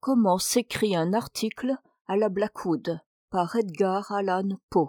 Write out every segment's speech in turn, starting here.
Comment s'écrit un article à la Blackwood par Edgar Allan Poe.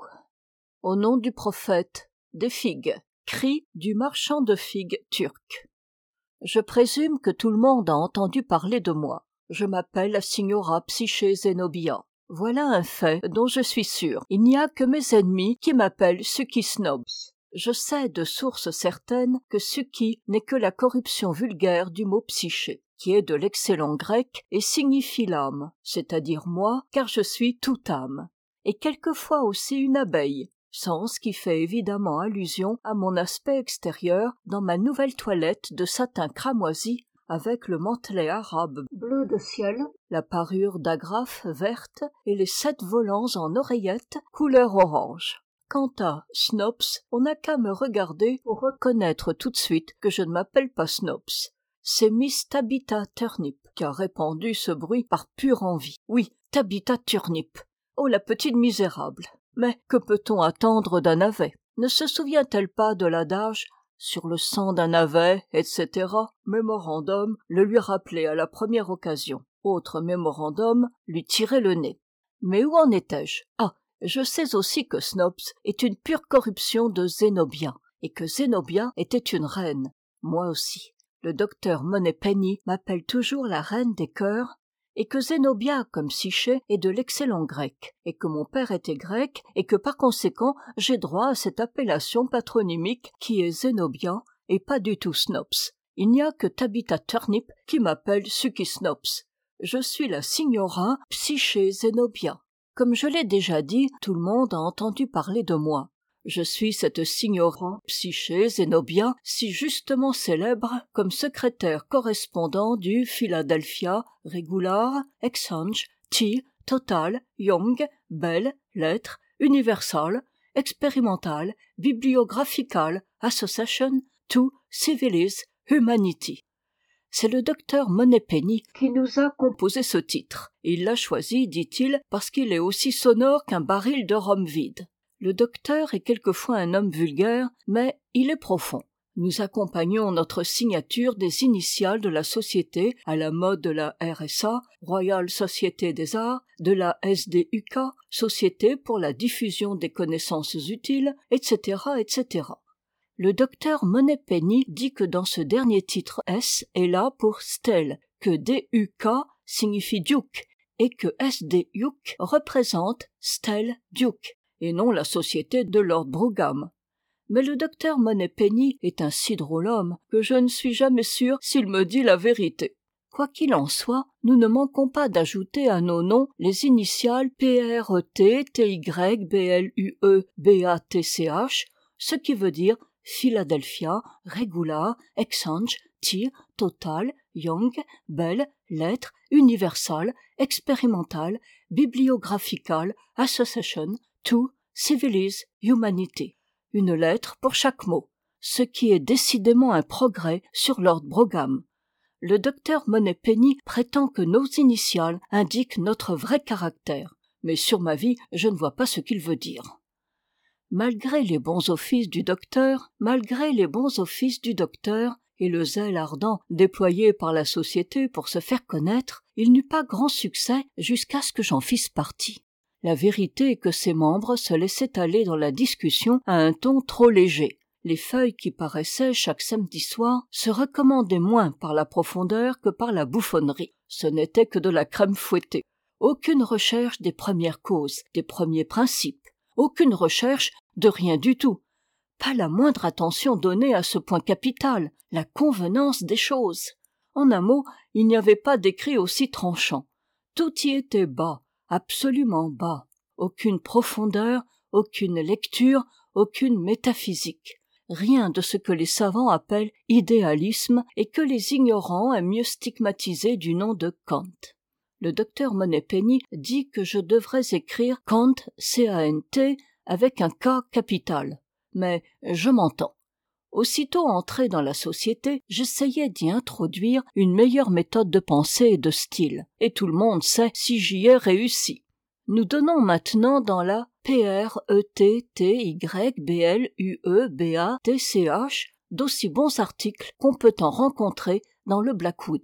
Au nom du prophète, des figues. Cri du marchand de figues turc. Je présume que tout le monde a entendu parler de moi. Je m'appelle la signora Psyché Zenobia. Voilà un fait dont je suis sûr. Il n'y a que mes ennemis qui m'appellent Suki Snobs. Je sais de source certaine que Suki n'est que la corruption vulgaire du mot psyché, qui est de l'excellent grec et signifie l'âme, c'est-à-dire moi, car je suis toute âme, et quelquefois aussi une abeille, sens qui fait évidemment allusion à mon aspect extérieur dans ma nouvelle toilette de satin cramoisi avec le mantelet arabe bleu de ciel, la parure d'agrafe verte et les 7 volants en oreillettes couleur orange. Quant à Snobs, on n'a qu'à me regarder pour reconnaître tout de suite que je ne m'appelle pas Snobs. C'est Miss Tabitha Turnip qui a répandu ce bruit par pure envie. Oui, Tabitha Turnip. Oh, la petite misérable. Mais que peut-on attendre d'un navet? Ne se souvient-elle pas de l'adage « sur le sang d'un navet, etc. » Mémorandum le lui rappeler à la première occasion. Autre mémorandum, lui tirer le nez. Mais où en étais-je? Ah, je sais aussi que Snobs est une pure corruption de Zénobia, et que Zénobia était une reine. Moi aussi. Le docteur Moneypenny m'appelle toujours la reine des cœurs, et que Zénobia, comme Psyché, est de l'excellent grec, et que mon père était grec, et que par conséquent, j'ai droit à cette appellation patronymique qui est Zénobia, et pas du tout Snobs. Il n'y a que Tabitha Turnip qui m'appelle Suki Snobs. Je suis la signora Psyché Zenobia. Comme je l'ai déjà dit, tout le monde a entendu parler de moi. Je suis cette signora Psyché Zenobia, si justement célèbre comme secrétaire correspondant du Philadelphia Regular Exchange Tea Total Young Bell Lettres Universal Experimental Bibliographical Association to Civilize Humanity. C'est le docteur Moneypenny qui nous a composé ce titre. Et il l'a choisi, dit-il, parce qu'il est aussi sonore qu'un baril de rhum vide. Le docteur est quelquefois un homme vulgaire, mais il est profond. Nous accompagnons notre signature des initiales de la société à la mode de la RSA, Royal Société des Arts, de la SDUK, Société pour la diffusion des connaissances utiles, etc., etc. Le docteur Moneypenny dit que dans ce dernier titre S est là pour Stel, que DUK signifie Duke et que SDUK représente Stel Duke et non la société de Lord Brougham. Mais le docteur Moneypenny est un si drôle homme que je ne suis jamais sûr s'il me dit la vérité. Quoi qu'il en soit, nous ne manquons pas d'ajouter à nos noms les initiales PRET, TY, BLUE, BATCH, ce qui veut dire Philadelphia, Regular, Exchange, Tea, Total, Young, Bell, Lettres, Universal, Experimental, Bibliographical, Association, to Civilize Humanity. Une lettre pour chaque mot, ce qui est décidément un progrès sur Lord Brougham. Le docteur Moneypenny prétend que nos initiales indiquent notre vrai caractère, mais sur ma vie, je ne vois pas ce qu'il veut dire. Malgré les bons offices du docteur et le zèle ardent déployé par la société pour se faire connaître, il n'eut pas grand succès jusqu'à ce que j'en fisse partie. La vérité est que ses membres se laissaient aller dans la discussion à un ton trop léger. Les feuilles qui paraissaient chaque samedi soir se recommandaient moins par la profondeur que par la bouffonnerie. Ce n'était que de la crème fouettée. Aucune recherche des premières causes, des premiers principes. Aucune recherche de rien du tout. Pas la moindre attention donnée à ce point capital, la convenance des choses. En un mot, il n'y avait pas d'écrit aussi tranchant. Tout y était bas, absolument bas. Aucune profondeur, aucune lecture, aucune métaphysique. Rien de ce que les savants appellent idéalisme et que les ignorants aiment mieux stigmatiser du nom de Kant. Le docteur Moneypenny dit que je devrais écrire Kant, C-A-N-T, avec un K capital. Mais je m'entends. Aussitôt entré dans la société, j'essayais d'y introduire une meilleure méthode de pensée et de style. Et tout le monde sait si j'y ai réussi. Nous donnons maintenant dans la PRETTYBLUEBATCH d'aussi bons articles qu'on peut en rencontrer dans le Blackwood.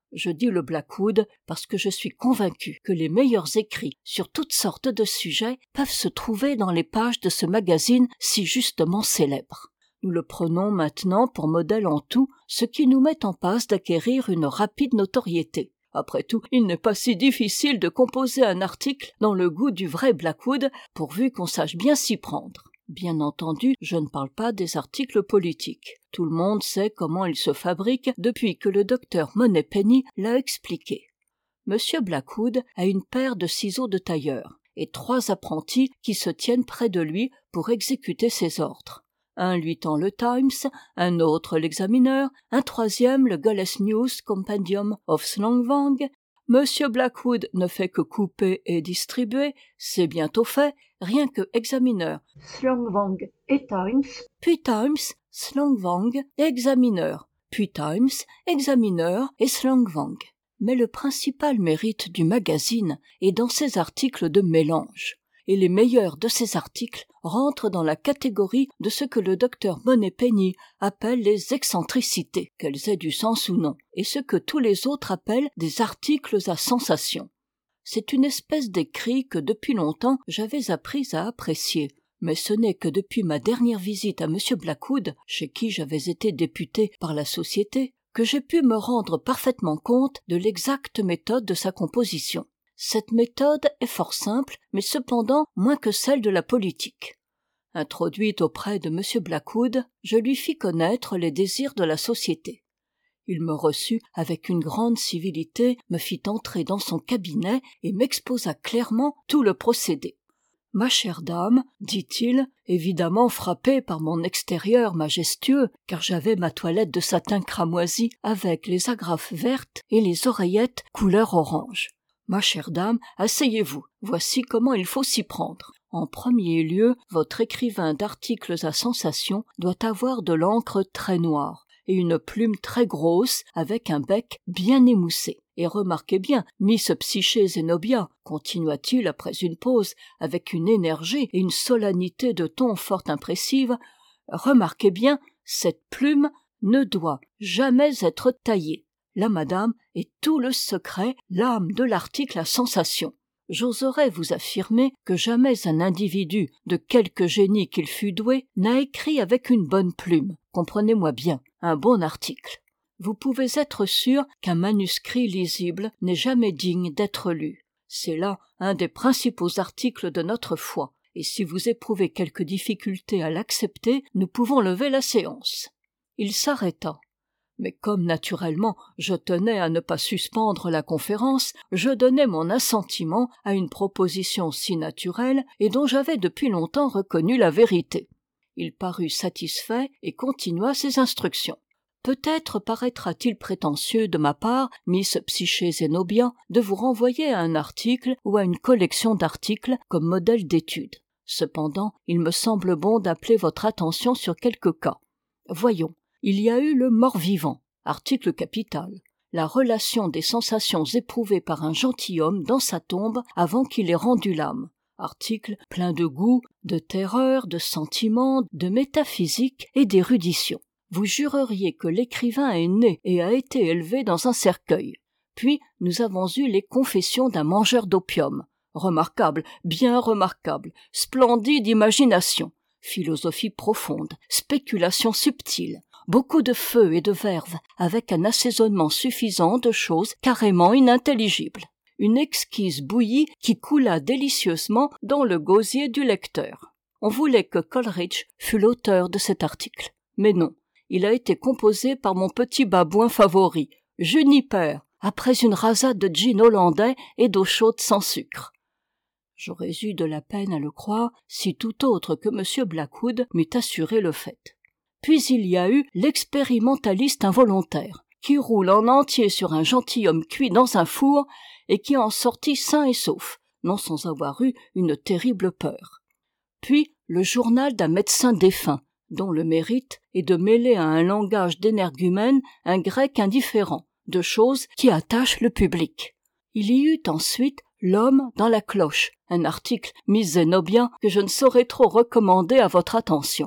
Je dis le Blackwood parce que je suis convaincu que les meilleurs écrits sur toutes sortes de sujets peuvent se trouver dans les pages de ce magazine si justement célèbre. Nous le prenons maintenant pour modèle en tout, ce qui nous met en passe d'acquérir une rapide notoriété. Après tout, il n'est pas si difficile de composer un article dans le goût du vrai Blackwood, pourvu qu'on sache bien s'y prendre. Bien entendu, je ne parle pas des articles politiques. Tout le monde sait comment ils se fabriquent depuis que le docteur Moneypenny l'a expliqué. Monsieur Blackwood a une paire de ciseaux de tailleur et 3 apprentis qui se tiennent près de lui pour exécuter ses ordres. Un lui tend le Times, un autre l'Examiner, un troisième le Gules News Compendium of Slangwang. Monsieur Blackwood ne fait que couper et distribuer, c'est bientôt fait, rien que Examiner, Slangwang et Times, puis Times, Slangwang et Examiner, puis Times, Examiner et Slangwang. Mais le principal mérite du magazine est dans ses articles de mélange. Et les meilleurs de ces articles rentrent dans la catégorie de ce que le docteur Moneypenny appelle les excentricités, qu'elles aient du sens ou non, et ce que tous les autres appellent des articles à sensation. C'est une espèce d'écrit que depuis longtemps j'avais appris à apprécier, mais ce n'est que depuis ma dernière visite à M. Blackwood, chez qui j'avais été député par la Société, que j'ai pu me rendre parfaitement compte de l'exacte méthode de sa composition. Cette méthode est fort simple, mais cependant moins que celle de la politique. Introduite auprès de M. Blackwood, je lui fis connaître les désirs de la Société. Il me reçut avec une grande civilité, me fit entrer dans son cabinet et m'exposa clairement tout le procédé. « Ma chère dame, dit-il, évidemment frappé par mon extérieur majestueux, car j'avais ma toilette de satin cramoisi avec les agrafes vertes et les oreillettes couleur orange. Ma chère dame, asseyez-vous, voici comment il faut s'y prendre. En premier lieu, votre écrivain d'articles à sensation doit avoir de l'encre très noire et une plume très grosse avec un bec bien émoussé. Et remarquez bien, Miss Psyché Zenobia, continua-t-il après une pause, avec une énergie et une solennité de ton fort impressive, remarquez bien, cette plume ne doit jamais être taillée. Là, madame, est tout le secret, l'âme de l'article à sensation. J'oserais vous affirmer que jamais un individu, de quelque génie qu'il fût doué, n'a écrit avec une bonne plume, comprenez-moi bien, un bon article. Vous pouvez être sûr qu'un manuscrit lisible n'est jamais digne d'être lu. C'est là un des principaux articles de notre foi, et si vous éprouvez quelque difficulté à l'accepter, nous pouvons lever la séance. Il s'arrêta. Mais comme naturellement je tenais à ne pas suspendre la conférence, je donnai mon assentiment à une proposition si naturelle et dont j'avais depuis longtemps reconnu la vérité. Il parut satisfait et continua ses instructions. Peut-être paraîtra-t-il prétentieux de ma part, Miss Psyché Zenobia, de vous renvoyer à un article ou à une collection d'articles comme modèle d'étude. Cependant, il me semble bon d'appeler votre attention sur quelques cas. Voyons. Il y a eu le mort-vivant, article capital, la relation des sensations éprouvées par un gentilhomme dans sa tombe avant qu'il ait rendu l'âme, article plein de goût, de terreur, de sentiments, de métaphysique et d'érudition. Vous jureriez que l'écrivain est né et a été élevé dans un cercueil. Puis nous avons eu les confessions d'un mangeur d'opium, remarquable, bien remarquable, splendide imagination, philosophie profonde, spéculation subtile, beaucoup de feu et de verve, avec un assaisonnement suffisant de choses carrément inintelligibles. Une exquise bouillie qui coula délicieusement dans le gosier du lecteur. On voulait que Coleridge fût l'auteur de cet article. Mais non, il a été composé par mon petit babouin favori, Juniper, après une rasade de gin hollandais et d'eau chaude sans sucre. J'aurais eu de la peine à le croire si tout autre que M. Blackwood m'eût assuré le fait. Puis il y a eu l'expérimentaliste involontaire, qui roule en entier sur un gentilhomme cuit dans un four et qui en sortit sain et sauf, non sans avoir eu une terrible peur. Puis le journal d'un médecin défunt, dont le mérite est de mêler à un langage d'énergumène un grec indifférent, de choses qui attachent le public. Il y eut ensuite L'homme dans la cloche, un article Miss Zenobia que je ne saurais trop recommander à votre attention.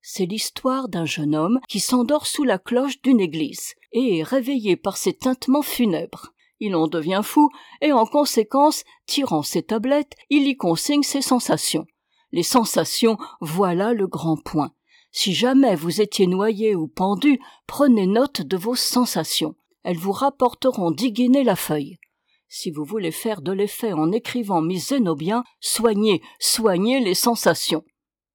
C'est l'histoire d'un jeune homme qui s'endort sous la cloche d'une église et est réveillé par ses tintements funèbres. Il en devient fou et en conséquence, tirant ses tablettes, il y consigne ses sensations. Les sensations, voilà le grand point. Si jamais vous étiez noyé ou pendu, prenez note de vos sensations. Elles vous rapporteront 10 guinées la feuille. Si vous voulez faire de l'effet en écrivant Miss Zenobia, soignez les sensations.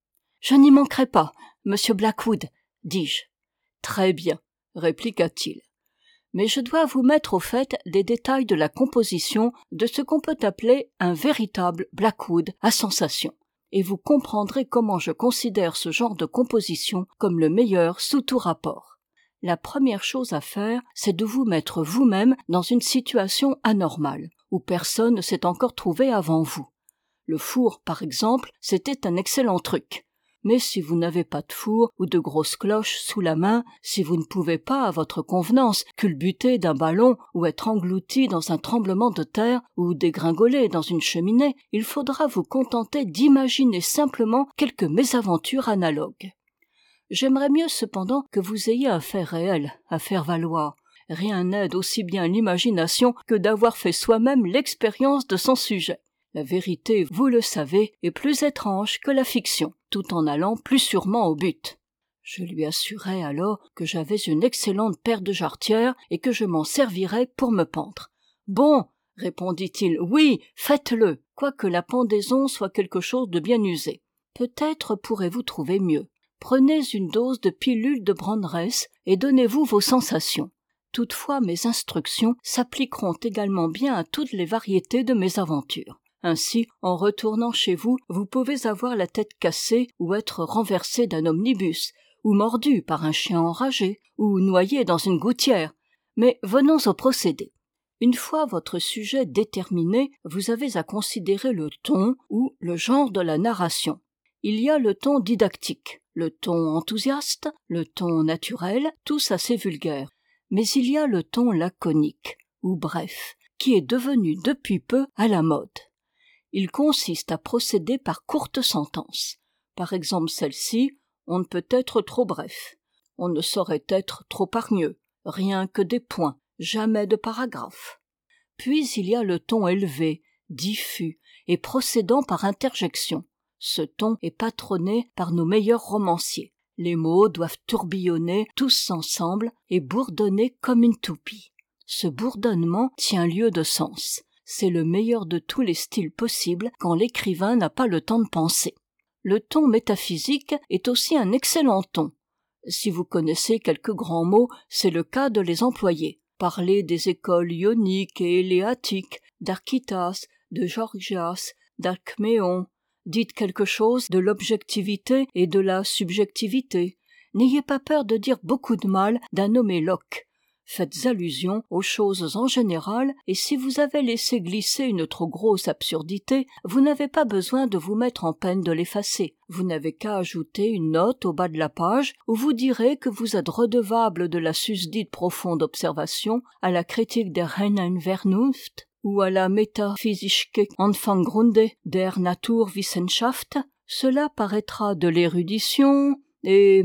« Je n'y manquerai pas, monsieur Blackwood, dis-je. »« Très bien, répliqua-t-il. Mais je dois vous mettre au fait des détails de la composition de ce qu'on peut appeler un véritable Blackwood à sensations. Et vous comprendrez comment je considère ce genre de composition comme le meilleur sous tout rapport. La première chose à faire, c'est de vous mettre vous-même dans une situation anormale, où personne ne s'est encore trouvé avant vous. Le four, par exemple, c'était un excellent truc. Mais si vous n'avez pas de four ou de grosses cloches sous la main, si vous ne pouvez pas, à votre convenance, culbuter d'un ballon ou être englouti dans un tremblement de terre ou dégringoler dans une cheminée, il faudra vous contenter d'imaginer simplement quelques mésaventures analogues. J'aimerais mieux cependant que vous ayez un fait réel à faire valoir. Rien n'aide aussi bien l'imagination que d'avoir fait soi-même l'expérience de son sujet. La vérité, vous le savez, est plus étrange que la fiction, tout en allant plus sûrement au but. Je lui assurai alors que j'avais une excellente paire de jarretières et que je m'en servirais pour me pendre. « Bon, répondit-il, oui, faites-le, quoique la pendaison soit quelque chose de bien usé. Peut-être pourrez-vous trouver mieux. Prenez une dose de pilule de Brandreth et donnez-vous vos sensations. Toutefois, mes instructions s'appliqueront également bien à toutes les variétés de mes aventures. Ainsi, en retournant chez vous, vous pouvez avoir la tête cassée ou être renversé d'un omnibus, ou mordu par un chien enragé, ou noyé dans une gouttière. Mais venons au procédé. Une fois votre sujet déterminé, vous avez à considérer le ton ou le genre de la narration. Il y a le ton didactique, le ton enthousiaste, le ton naturel, tous assez vulgaires. Mais il y a le ton laconique, ou bref, qui est devenu depuis peu à la mode. Il consiste à procéder par courtes sentences. Par exemple celle-ci, on ne peut être trop bref. On ne saurait être trop hargneux. Rien que des points, jamais de paragraphes. Puis il y a le ton élevé, diffus, et procédant par interjection. Ce ton est patronné par nos meilleurs romanciers. Les mots doivent tourbillonner tous ensemble et bourdonner comme une toupie. Ce bourdonnement tient lieu de sens. C'est le meilleur de tous les styles possibles quand l'écrivain n'a pas le temps de penser. Le ton métaphysique est aussi un excellent ton. Si vous connaissez quelques grands mots, c'est le cas de les employer. Parlez des écoles ioniques et éléatiques, d'Archytas, de Gorgias, d'Alcméon. Dites quelque chose de l'objectivité et de la subjectivité. N'ayez pas peur de dire beaucoup de mal d'un nommé Locke. Faites allusion aux choses en général, et si vous avez laissé glisser une trop grosse absurdité, vous n'avez pas besoin de vous mettre en peine de l'effacer. Vous n'avez qu'à ajouter une note au bas de la page où vous direz que vous êtes redevable de la susdite profonde observation à la critique der reinen Vernunft ou à la métaphysique Anfanggründe der Naturwissenschaft. Cela paraîtra de l'érudition et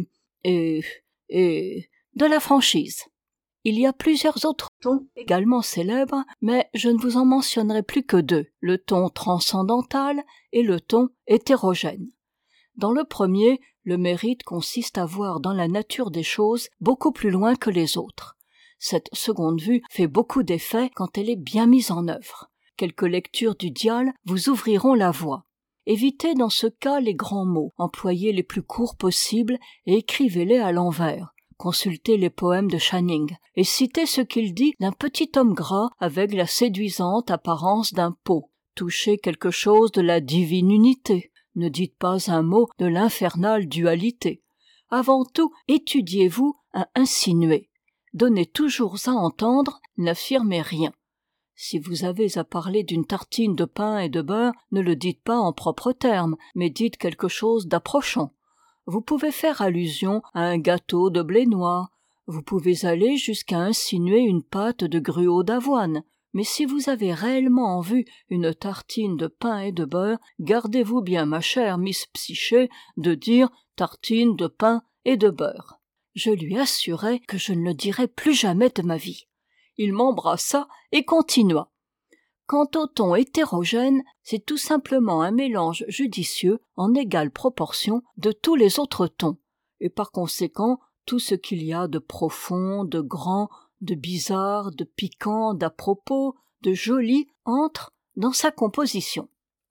de la franchise. Il y a plusieurs autres tons également célèbres, mais je ne vous en mentionnerai plus que deux, le ton transcendantal et le ton hétérogène. Dans le premier, le mérite consiste à voir dans la nature des choses beaucoup plus loin que les autres. Cette seconde vue fait beaucoup d'effet quand elle est bien mise en œuvre. Quelques lectures du Dial vous ouvriront la voie. Évitez dans ce cas les grands mots, employez les plus courts possibles et écrivez-les à l'envers. Consultez les poèmes de Channing et citez ce qu'il dit d'un petit homme gras avec la séduisante apparence d'un pot. Touchez quelque chose de la divine unité. Ne dites pas un mot de l'infernale dualité. Avant tout, étudiez-vous à insinuer. Donnez toujours à entendre, n'affirmez rien. Si vous avez à parler d'une tartine de pain et de beurre, ne le dites pas en propres termes, mais dites quelque chose d'approchant. Vous pouvez faire allusion à un gâteau de blé noir. Vous pouvez aller jusqu'à insinuer une pâte de gruau d'avoine. Mais si vous avez réellement en vue une tartine de pain et de beurre, gardez-vous bien, ma chère Miss Psyché, de dire tartine de pain et de beurre. Je lui assurai que je ne le dirais plus jamais de ma vie. Il m'embrassa et continua. Quant au ton hétérogène, c'est tout simplement un mélange judicieux en égale proportion de tous les autres tons, et par conséquent tout ce qu'il y a de profond, de grand, de bizarre, de piquant, d'à propos, de joli entre dans sa composition.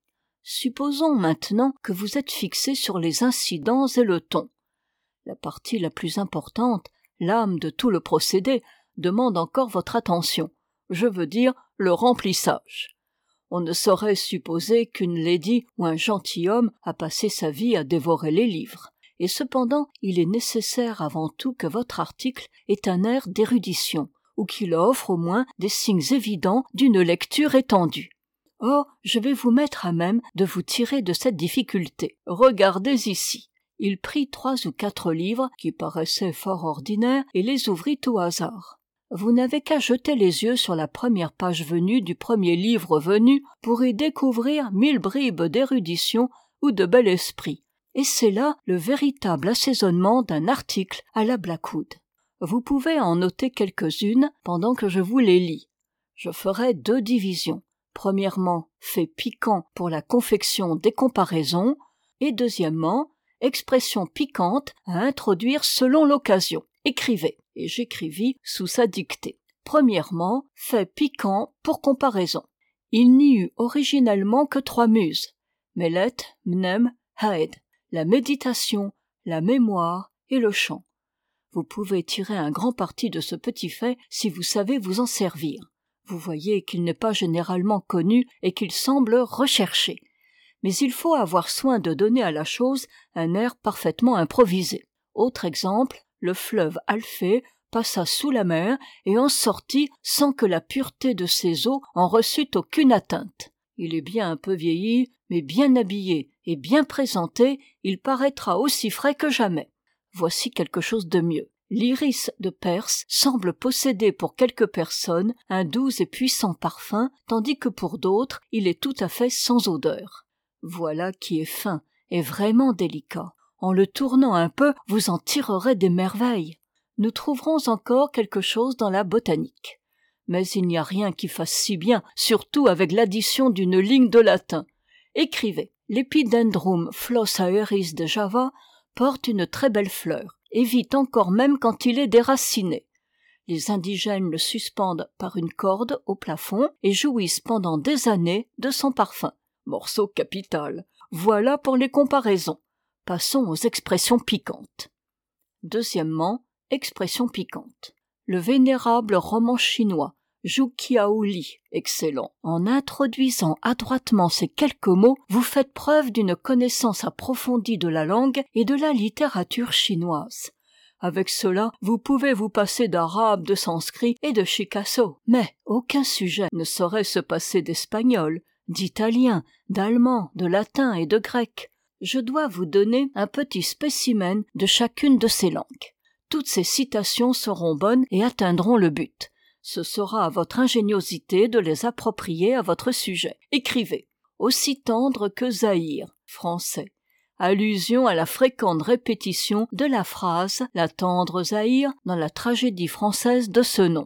Supposons maintenant que vous êtes fixé sur les incidents et le ton. La partie la plus importante, l'âme de tout le procédé, demande encore votre attention. Je veux dire le remplissage. On ne saurait supposer qu'une lady ou un gentilhomme a passé sa vie à dévorer les livres. Et cependant, il est nécessaire avant tout que votre article ait un air d'érudition, ou qu'il offre au moins des signes évidents d'une lecture étendue. Or, je vais vous mettre à même de vous tirer de cette difficulté. Regardez ici. Il prit 3 ou 4 livres qui paraissaient fort ordinaires et les ouvrit au hasard. Vous n'avez qu'à jeter les yeux sur la première page venue du premier livre venu pour y découvrir 1000 bribes d'érudition ou de bel esprit. Et c'est là le véritable assaisonnement d'un article à la Blackwood. Vous pouvez en noter quelques-unes pendant que je vous les lis. Je ferai 2 divisions. Premièrement, fait piquant pour la confection des comparaisons, et deuxièmement, expressions piquantes à introduire selon l'occasion. Écrivez. Et j'écrivis sous sa dictée. Premièrement, fait piquant pour comparaison. Il n'y eut originellement que 3 muses. Melet, Mnem, Haed. La méditation, la mémoire et le chant. Vous pouvez tirer un grand parti de ce petit fait si vous savez vous en servir. Vous voyez qu'il n'est pas généralement connu et qu'il semble recherché. Mais il faut avoir soin de donner à la chose un air parfaitement improvisé. Autre exemple, le fleuve Alphée passa sous la mer et en sortit sans que la pureté de ses eaux en reçût aucune atteinte. Il est bien un peu vieilli, mais bien habillé et bien présenté, il paraîtra aussi frais que jamais. Voici quelque chose de mieux. L'iris de Perse semble posséder pour quelques personnes un doux et puissant parfum, tandis que pour d'autres, il est tout à fait sans odeur. Voilà qui est fin et vraiment délicat. En le tournant un peu, vous en tirerez des merveilles. Nous trouverons encore quelque chose dans la botanique. Mais il n'y a rien qui fasse si bien, surtout avec l'addition d'une ligne de latin. Écrivez. L'Epidendrum Flos Aeris de Java porte une très belle fleur, et vit encore même quand il est déraciné. Les indigènes le suspendent par une corde au plafond et jouissent pendant des années de son parfum. Morceau capital. Voilà pour les comparaisons. Passons aux expressions piquantes. Deuxièmement, expressions piquantes. Le vénérable roman chinois, Zhu Qiaoli, excellent. En introduisant adroitement ces quelques mots, vous faites preuve d'une connaissance approfondie de la langue et de la littérature chinoise. Avec cela, vous pouvez vous passer d'arabe, de sanskrit et de chicasso. Mais aucun sujet ne saurait se passer d'espagnol, d'italien, d'allemand, de latin et de grec. Je dois vous donner un petit spécimen de chacune de ces langues. Toutes ces citations seront bonnes et atteindront le but. Ce sera à votre ingéniosité de les approprier à votre sujet. Écrivez. Aussi tendre que Zahir, français. Allusion à la fréquente répétition de la phrase « La tendre Zahir » dans la tragédie française de ce nom.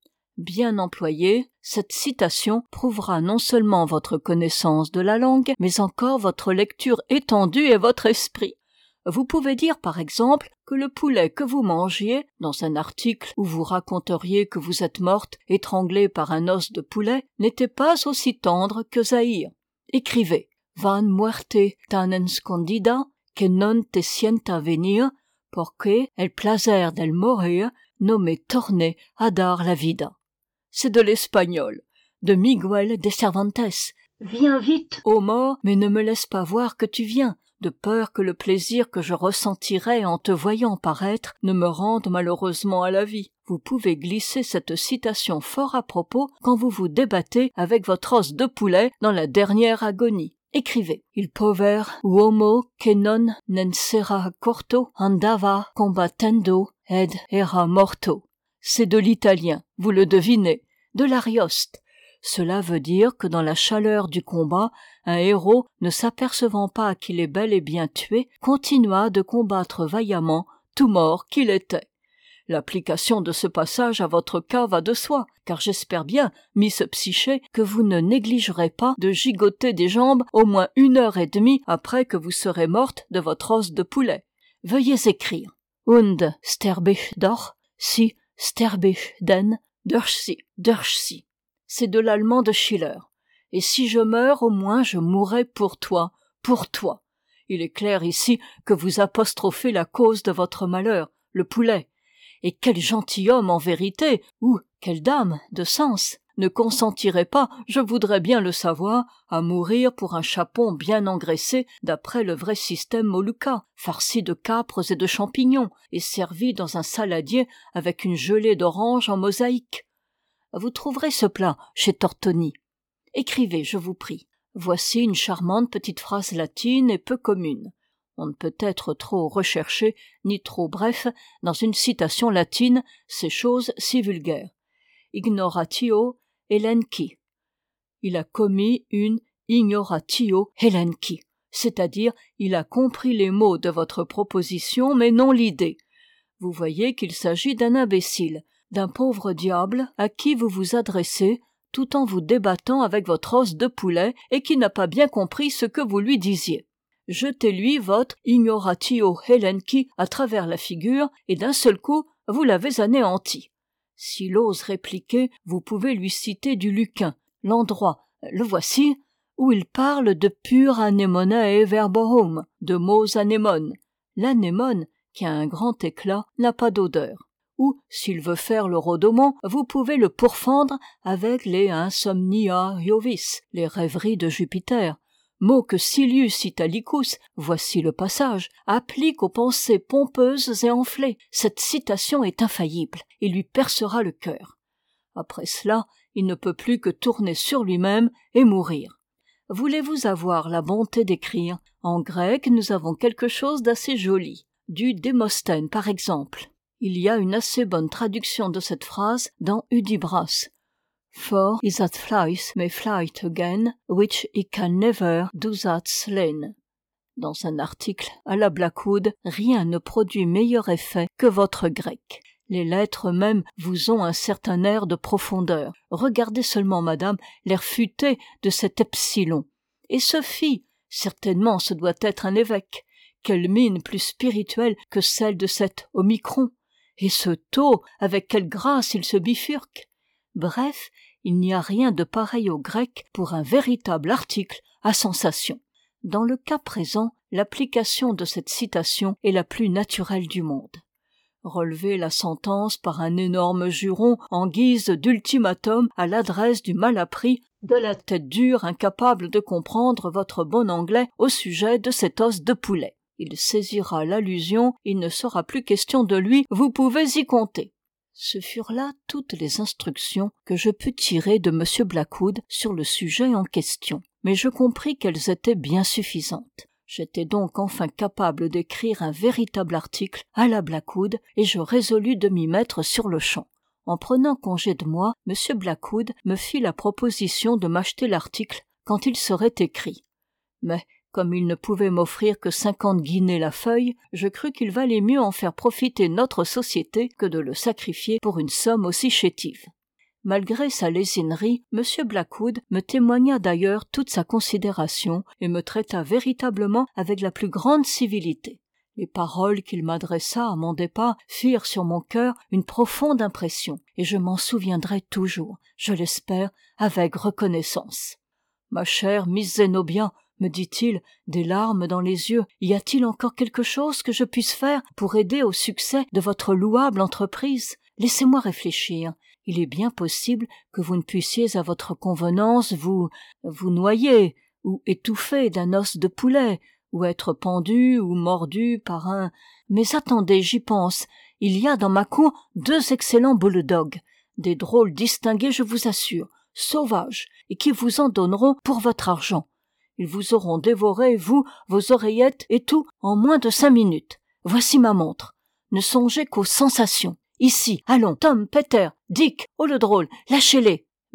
Bien employée, cette citation prouvera non seulement votre connaissance de la langue, mais encore votre lecture étendue et votre esprit. Vous pouvez dire par exemple que le poulet que vous mangiez, dans un article où vous raconteriez que vous êtes morte étranglée par un os de poulet, n'était pas aussi tendre que Zahir. Écrivez Van muerte tan escondida que non te sienta venir, porque el placer del morir no me torne a dar la vida. C'est de l'espagnol, de Miguel de Cervantes. Viens vite, ô mort, mais ne me laisse pas voir que tu viens, de peur que le plaisir que je ressentirai en te voyant paraître ne me rende malheureusement à la vie. Vous pouvez glisser cette citation fort à propos quand vous vous débattez avec votre os de poulet dans la dernière agonie. Écrivez. Il pover uomo che non sera corto andava combattendo ed era morto. C'est de l'italien, vous le devinez, de l'Arioste. Cela veut dire que dans la chaleur du combat, un héros, ne s'apercevant pas qu'il est bel et bien tué, continua de combattre vaillamment, tout mort qu'il était. L'application de ce passage à votre cas va de soi, car j'espère bien, Miss Psyché, que vous ne négligerez pas de gigoter des jambes au moins 1 heure et demie après que vous serez morte de votre os de poulet. Veuillez écrire. Und sterbe ich doch, si sterbe ich denn, durch sie. C'est de l'allemand de Schiller. Et si je meurs, au moins je mourrai pour toi, pour toi. Il est clair ici que vous apostrophez la cause de votre malheur, le poulet. Et quel gentilhomme en vérité, ou quelle dame de sens, ne consentirait pas, je voudrais bien le savoir, à mourir pour un chapon bien engraissé d'après le vrai système Molucca, farci de capres et de champignons, et servi dans un saladier avec une gelée d'orange en mosaïque. Vous trouverez ce plat chez Tortoni. Écrivez, je vous prie. Voici une charmante petite phrase latine et peu commune. On ne peut être trop recherché, ni trop bref, dans une citation latine, ces choses si vulgaires. Ignoratio elenchi. Il a commis une ignoratio elenchi, c'est-à-dire il a compris les mots de votre proposition, mais non l'idée. Vous voyez qu'il s'agit d'un imbécile, d'un pauvre diable à qui vous vous adressez, tout en vous débattant avec votre os de poulet et qui n'a pas bien compris ce que vous lui disiez. Jetez-lui votre ignoratio elenchi à travers la figure et d'un seul coup, vous l'avez anéanti. S'il ose répliquer, vous pouvez lui citer du Lucain, l'endroit, le voici, où il parle de pur anemonae verborum, de mots anémones. L'anémone, qui a un grand éclat, n'a pas d'odeur. Ou, s'il veut faire le rodomont, vous pouvez le pourfendre avec les insomnia Iovis, les rêveries de Jupiter, mot que Silius Italicus, voici le passage, applique aux pensées pompeuses et enflées. Cette citation est infaillible et lui percera le cœur. Après cela, il ne peut plus que tourner sur lui-même et mourir. Voulez-vous avoir la bonté d'écrire? En grec, nous avons quelque chose d'assez joli. Du Démosthène, par exemple. Il y a une assez bonne traduction de cette phrase dans Hudibras. For is that flies may flight again, which he can never do that slain. Dans un article à la Blackwood, rien ne produit meilleur effet que votre grec. Les lettres même vous ont un certain air de profondeur. Regardez seulement, madame, l'air futé de cet epsilon. Et ce phi, certainement ce doit être un évêque. Quelle mine plus spirituelle que celle de cet omicron. Et ce tau, avec quelle grâce il se bifurque. Bref, il n'y a rien de pareil au grec pour un véritable article à sensation. Dans le cas présent, l'application de cette citation est la plus naturelle du monde. Relever la sentence par un énorme juron en guise d'ultimatum à l'adresse du malappris, de la tête dure incapable de comprendre votre bon anglais au sujet de cet os de poulet. Il saisira l'allusion, il ne sera plus question de lui, vous pouvez y compter. Ce furent là toutes les instructions que je pus tirer de M. Blackwood sur le sujet en question, mais je compris qu'elles étaient bien suffisantes. J'étais donc enfin capable d'écrire un véritable article à la Blackwood et je résolus de m'y mettre sur-le-champ. En prenant congé de moi, M. Blackwood me fit la proposition de m'acheter l'article quand il serait écrit. Mais comme il ne pouvait m'offrir que 50 guinées la feuille, je crus qu'il valait mieux en faire profiter notre société que de le sacrifier pour une somme aussi chétive. Malgré sa lésinerie, M. Blackwood me témoigna d'ailleurs toute sa considération et me traita véritablement avec la plus grande civilité. Les paroles qu'il m'adressa à mon départ firent sur mon cœur une profonde impression, et je m'en souviendrai toujours, je l'espère, avec reconnaissance. « Ma chère Miss Zenobia, me dit-il, des larmes dans les yeux, y a-t-il encore quelque chose que je puisse faire pour aider au succès de votre louable entreprise? Laissez-moi réfléchir. Il est bien possible que vous ne puissiez à votre convenance vous noyer ou étouffer d'un os de poulet, ou être pendu ou mordu par un... Mais attendez, j'y pense. Il y a dans ma cour 2 excellents bulldogs, des drôles distingués, je vous assure, sauvages, et qui vous en donneront pour votre argent. Ils vous auront dévoré, vous, vos oreillettes et tout, en moins de 5 minutes. Voici ma montre. Ne songez qu'aux sensations. Ici, allons, Tom, Peter, Dick, oh le drôle, lâchez-les. Mais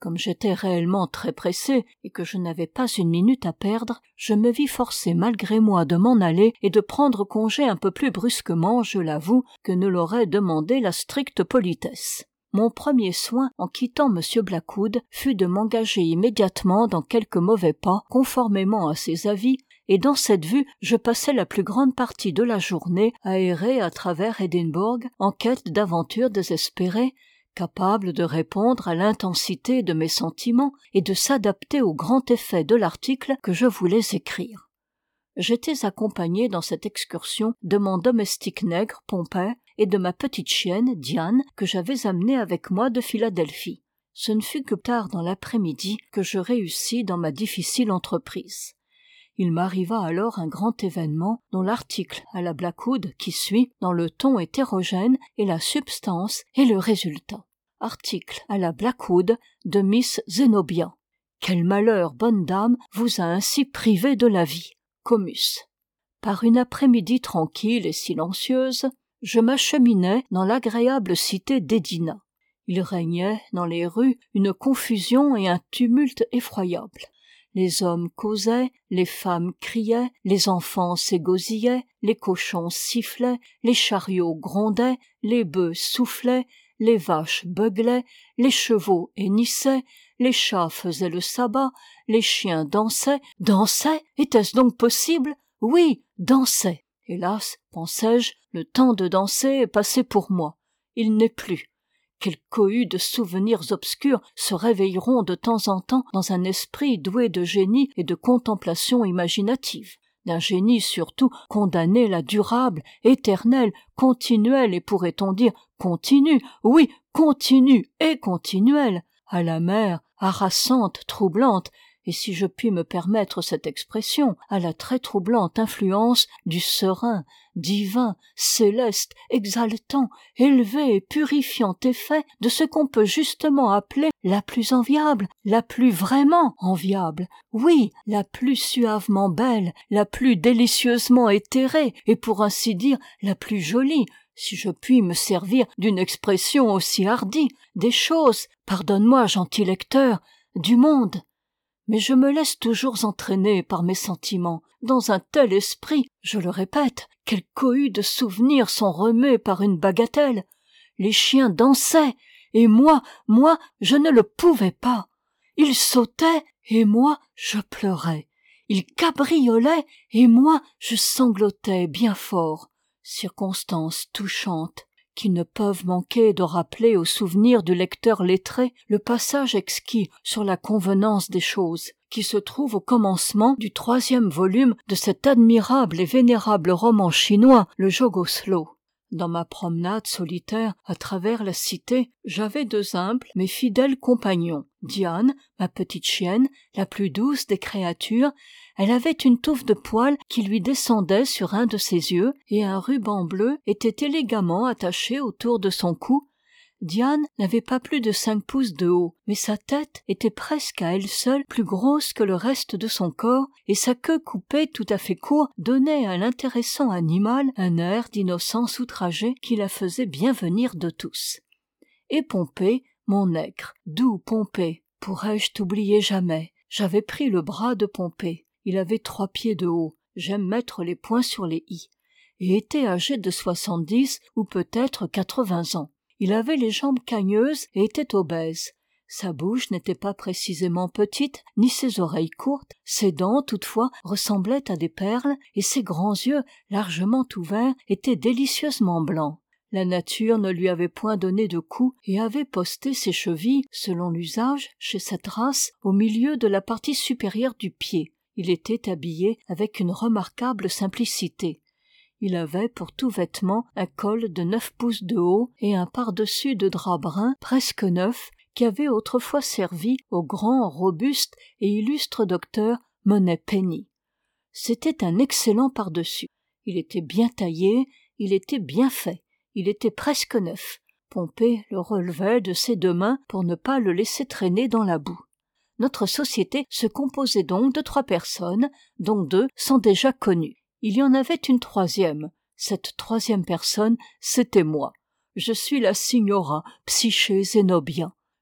Comme j'étais réellement très pressé et que je n'avais pas une minute à perdre, je me vis forcé malgré moi de m'en aller et de prendre congé un peu plus brusquement, je l'avoue, que ne l'aurait demandé la stricte politesse. Mon premier soin en quittant M. Blackwood fut de m'engager immédiatement dans quelque mauvais pas, conformément à ses avis, et dans cette vue je passai la plus grande partie de la journée à errer à travers Édimbourg en quête d'aventures désespérées, capable de répondre à l'intensité de mes sentiments et de s'adapter au grand effet de l'article que je voulais écrire. J'étais accompagné dans cette excursion de mon domestique nègre Pompée et de ma petite chienne Diane que j'avais amenée avec moi de Philadelphie. Ce ne fut que tard dans l'après-midi que je réussis dans ma difficile entreprise. Il m'arriva alors un grand événement dont l'article à la Blackwood qui suit, dans le ton hétérogène et la substance, est le résultat. Article à la Blackwood de Miss Zenobia. Quel malheur, bonne dame, vous a ainsi privé de la vie. Comus. Par une après-midi tranquille et silencieuse, je m'acheminais dans l'agréable cité d'Édina. Il régnait dans les rues une confusion et un tumulte effroyables. Les hommes causaient, les femmes criaient, les enfants s'égosillaient, les cochons sifflaient, les chariots grondaient, les bœufs soufflaient, les vaches beuglaient, les chevaux hennissaient, les chats faisaient le sabbat, les chiens dansaient. Dansaient ? Était-ce donc possible ? Oui, dansaient. Hélas, pensais-je, le temps de danser est passé pour moi. Il n'est plus. Quelle cohue de souvenirs obscurs se réveilleront de temps en temps dans un esprit doué de génie et de contemplation imaginative, d'un génie surtout condamné la durable, éternelle, continuelle et pourrait-on dire continue, oui, continue et continuelle, à la mer, harassante, troublante, et si je puis me permettre cette expression, à la très troublante influence du serein, divin, céleste, exaltant, élevé et purifiant effet de ce qu'on peut justement appeler la plus enviable, la plus vraiment enviable, oui, la plus suavement belle, la plus délicieusement éthérée, et pour ainsi dire la plus jolie, si je puis me servir d'une expression aussi hardie, des choses, pardonne-moi gentil lecteur, du monde. Mais je me laisse toujours entraîner par mes sentiments. Dans un tel esprit, je le répète, quelle cohue de souvenirs sont remués par une bagatelle. Les chiens dansaient, et moi, je ne le pouvais pas. Ils sautaient, et moi, je pleurais. Ils cabriolaient, et moi, je sanglotais bien fort. Circonstances touchantes qui ne peuvent manquer de rappeler au souvenir du lecteur lettré le passage exquis sur la convenance des choses, qui se trouve au commencement du 3e volume de cet admirable et vénérable roman chinois, le Jogoslo. Dans ma promenade solitaire à travers la cité, j'avais 2 humbles mais fidèles compagnons. Diane, ma petite chienne, la plus douce des créatures, elle avait une touffe de poils qui lui descendait sur un de ses yeux et un ruban bleu était élégamment attaché autour de son cou. Diane n'avait pas plus de 5 pouces de haut, mais sa tête était presque à elle seule plus grosse que le reste de son corps, et sa queue coupée tout à fait court donnait à l'intéressant animal un air d'innocence outragée qui la faisait bien venir de tous. Et Pompée, mon nègre, doux Pompée, pourrais-je t'oublier jamais? J'avais pris le bras de Pompée. Il avait 3 pieds de haut, j'aime mettre les points sur les i, et était âgé de 70 ou peut-être 80 ans. Il avait les jambes cagneuses et était obèse. Sa bouche n'était pas précisément petite, ni ses oreilles courtes. Ses dents, toutefois, ressemblaient à des perles, et ses grands yeux, largement ouverts, étaient délicieusement blancs. La nature ne lui avait point donné de cou et avait posté ses chevilles, selon l'usage, chez cette race, au milieu de la partie supérieure du pied. Il était habillé avec une remarquable simplicité. Il avait pour tout vêtement un col de 9 pouces de haut et un pardessus de drap brun presque neuf qui avait autrefois servi au grand, robuste et illustre docteur Moneypenny. C'était un excellent pardessus. Il était bien taillé, il était bien fait, il était presque neuf. Pompée le relevait de ses 2 mains pour ne pas le laisser traîner dans la boue. Notre société se composait donc de 3 personnes, dont 2 sont déjà connues. Il y en avait une 3e. Cette 3e personne, c'était moi. Je suis la signora Psyché Zenobia.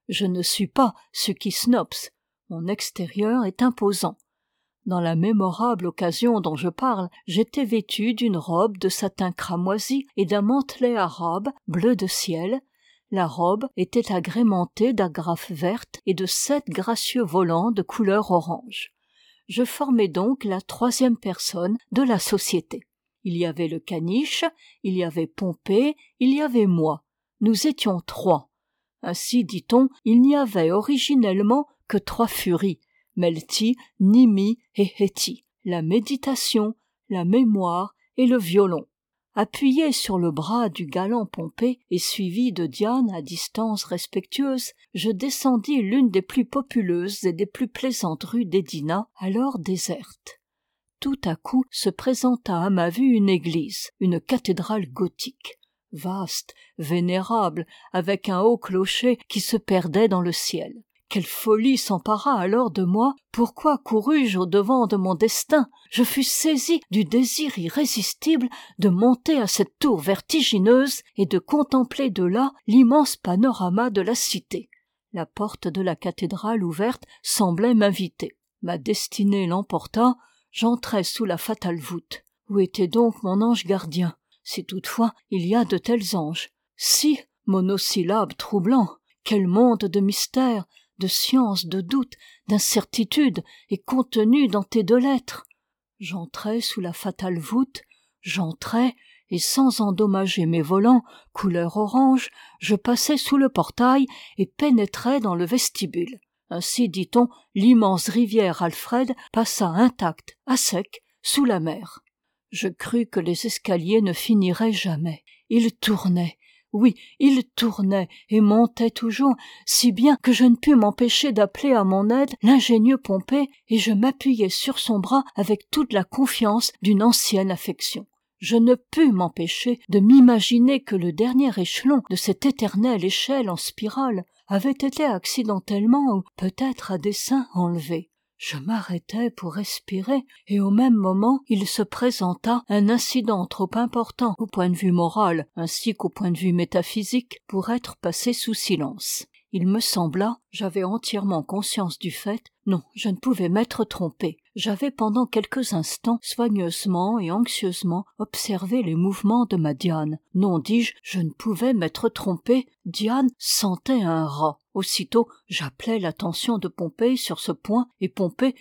Je ne suis pas Sukisnops, mon extérieur est imposant. Dans la mémorable occasion dont je parle, j'étais vêtu d'une robe de satin cramoisi et d'un mantelet arabe bleu de ciel. La robe était agrémentée d'agrafes vertes et de 7 gracieux volants de couleur orange. Je formais donc la 3e personne de la société. Il y avait le caniche, il y avait Pompée, il y avait moi. Nous étions 3. Ainsi, dit-on, il n'y avait originellement que 3 furies, Melti, Nimi et Héti, la méditation, la mémoire et le violon. Appuyé sur le bras du galant Pompée et suivi de Diane à distance respectueuse, je descendis l'une des plus populeuses et des plus plaisantes rues d'Édina, alors déserte. Tout à coup se présenta à ma vue une église, une cathédrale gothique, vaste, vénérable, avec un haut clocher qui se perdait dans le ciel. Quelle folie s'empara alors de moi! Pourquoi courus-je au-devant de mon destin? Je fus saisi du désir irrésistible de monter à cette tour vertigineuse et de contempler de là l'immense panorama de la cité. La porte de la cathédrale ouverte semblait m'inviter. Ma destinée l'emporta, j'entrai sous la fatale voûte. Où était donc mon ange gardien? Si toutefois il y a de tels anges. Si, monosyllabe troublant, quel monde de mystères, de science, de doute, d'incertitude est contenu dans tes 2 lettres. J'entrai sous la fatale voûte, j'entrai, et sans endommager mes volants, couleur orange, je passai sous le portail et pénétrai dans le vestibule. Ainsi, dit-on, l'immense rivière Alfred passa intacte, à sec, sous la mer. Je crus que les escaliers ne finiraient jamais. Ils tournaient. Oui, il tournait et montait toujours, si bien que je ne pus m'empêcher d'appeler à mon aide l'ingénieux Pompée, et je m'appuyai sur son bras avec toute la confiance d'une ancienne affection. Je ne pus m'empêcher de m'imaginer que le dernier échelon de cette éternelle échelle en spirale avait été accidentellement ou peut-être à dessein enlevé. Je m'arrêtai pour respirer, et au même moment il se présenta un incident trop important au point de vue moral ainsi qu'au point de vue métaphysique pour être passé sous silence. Il me sembla, j'avais entièrement conscience du fait, non, je ne pouvais m'être trompé. J'avais pendant quelques instants soigneusement et anxieusement observé les mouvements de ma Diane. Non, dis-je, je ne pouvais m'être trompé. Diane sentait un rat. Aussitôt, j'appelai l'attention de Pompée sur ce point, et Pompée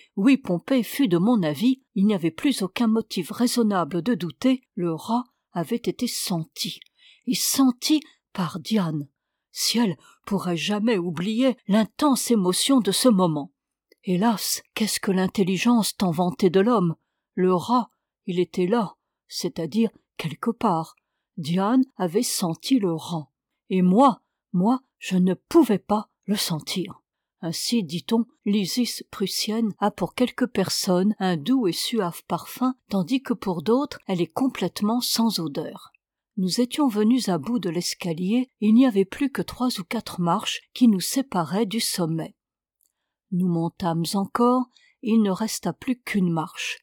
fut de mon avis. Il n'y avait plus aucun motif raisonnable de douter. Le rat avait été senti, et senti par Diane. Ciel, pourrais-je jamais oublier l'intense émotion de ce moment. Hélas, qu'est-ce que l'intelligence tant vantée de l'homme? Le rat, il était là, c'est-à-dire quelque part. Diane avait senti le rat. Et moi, je ne pouvais pas le sentir. Ainsi, dit-on, l'Isis prussienne a pour quelques personnes un doux et suave parfum, tandis que pour d'autres, elle est complètement sans odeur. Nous étions venus à bout de l'escalier, et il n'y avait plus que 3 ou 4 marches qui nous séparaient du sommet. Nous montâmes encore, et il ne resta plus qu'une marche,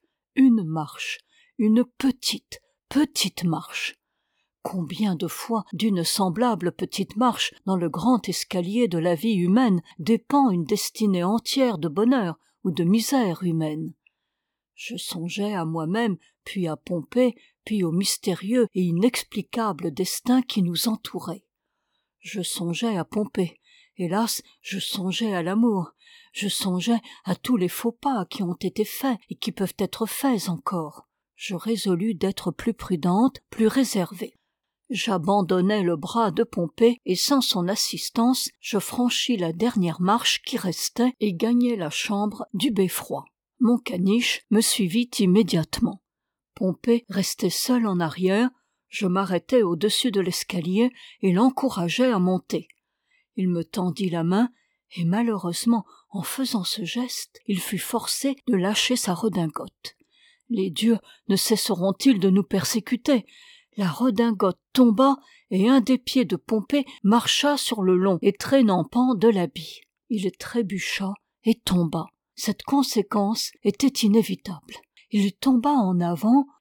une petite marche. Combien de fois d'une semblable petite marche dans le grand escalier de la vie humaine dépend une destinée entière de bonheur ou de misère humaine. Je songeais à moi-même, puis à Pompée, puis au mystérieux et inexplicable destin qui nous entourait. Je songeais à Pompée, hélas, je songeais à l'amour, je songeais à tous les faux pas qui ont été faits et qui peuvent être faits encore. Je résolus d'être plus prudente, plus réservée. J'abandonnai le bras de Pompée et sans son assistance, je franchis la dernière marche qui restait et gagnai la chambre du beffroi. Mon caniche me suivit immédiatement. Pompée restait seul en arrière, je m'arrêtai au-dessus de l'escalier et l'encourageai à monter. Il me tendit la main et malheureusement, en faisant ce geste, il fut forcé de lâcher sa redingote. Les dieux ne cesseront-ils de nous persécuter? La redingote tomba et un des pieds de Pompée marcha sur le long et traînant pan de l'habit. Il trébucha et tomba. Cette conséquence était inévitable. Il tomba en avant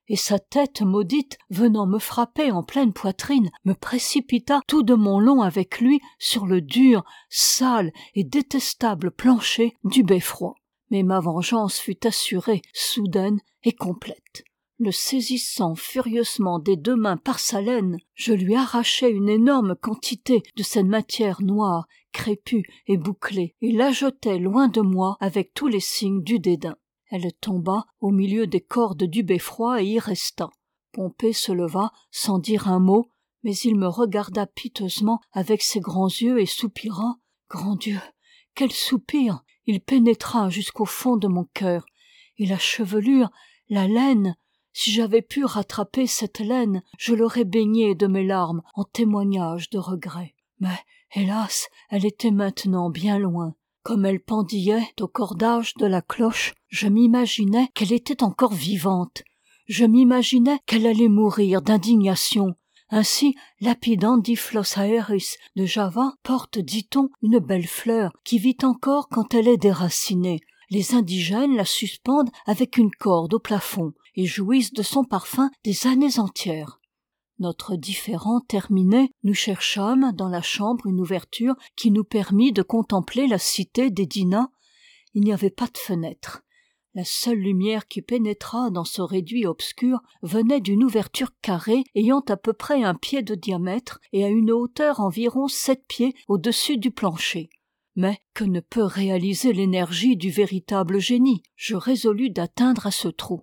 et sa tête maudite, venant me frapper en pleine poitrine, me précipita tout de mon long avec lui sur le dur, sale et détestable plancher du beffroi. Mais ma vengeance fut assurée, soudaine et complète. Le saisissant furieusement des 2 mains par sa laine, je lui arrachai une énorme quantité de cette matière noire, crépue et bouclée, et la jetai loin de moi avec tous les signes du dédain. Elle tomba au milieu des cordes du beffroi et y resta. Pompée se leva sans dire un mot, mais il me regarda piteusement avec ses grands yeux et soupira. Grand Dieu, quel soupir! Il pénétra jusqu'au fond de mon cœur. Et la chevelure, la laine, si j'avais pu rattraper cette laine, je l'aurais baignée de mes larmes en témoignage de regret. Mais, hélas, elle était maintenant bien loin. Comme elle pendillait au cordage de la cloche, je m'imaginais qu'elle était encore vivante. Je m'imaginais qu'elle allait mourir d'indignation. Ainsi, Lapidandiflos aeris de Java porte, dit-on, une belle fleur qui vit encore quand elle est déracinée. Les indigènes la suspendent avec une corde au plafond et jouissent de son parfum des années entières. Notre différend terminé, nous cherchâmes dans la chambre une ouverture qui nous permit de contempler la cité d'Édina. Il n'y avait pas de fenêtre. La seule lumière qui pénétrât dans ce réduit obscur venait d'une ouverture carrée ayant à peu près 1 pied de diamètre et à une hauteur environ 7 pieds au-dessus du plancher. Mais que ne peut réaliser l'énergie du véritable génie? Je résolus d'atteindre à ce trou.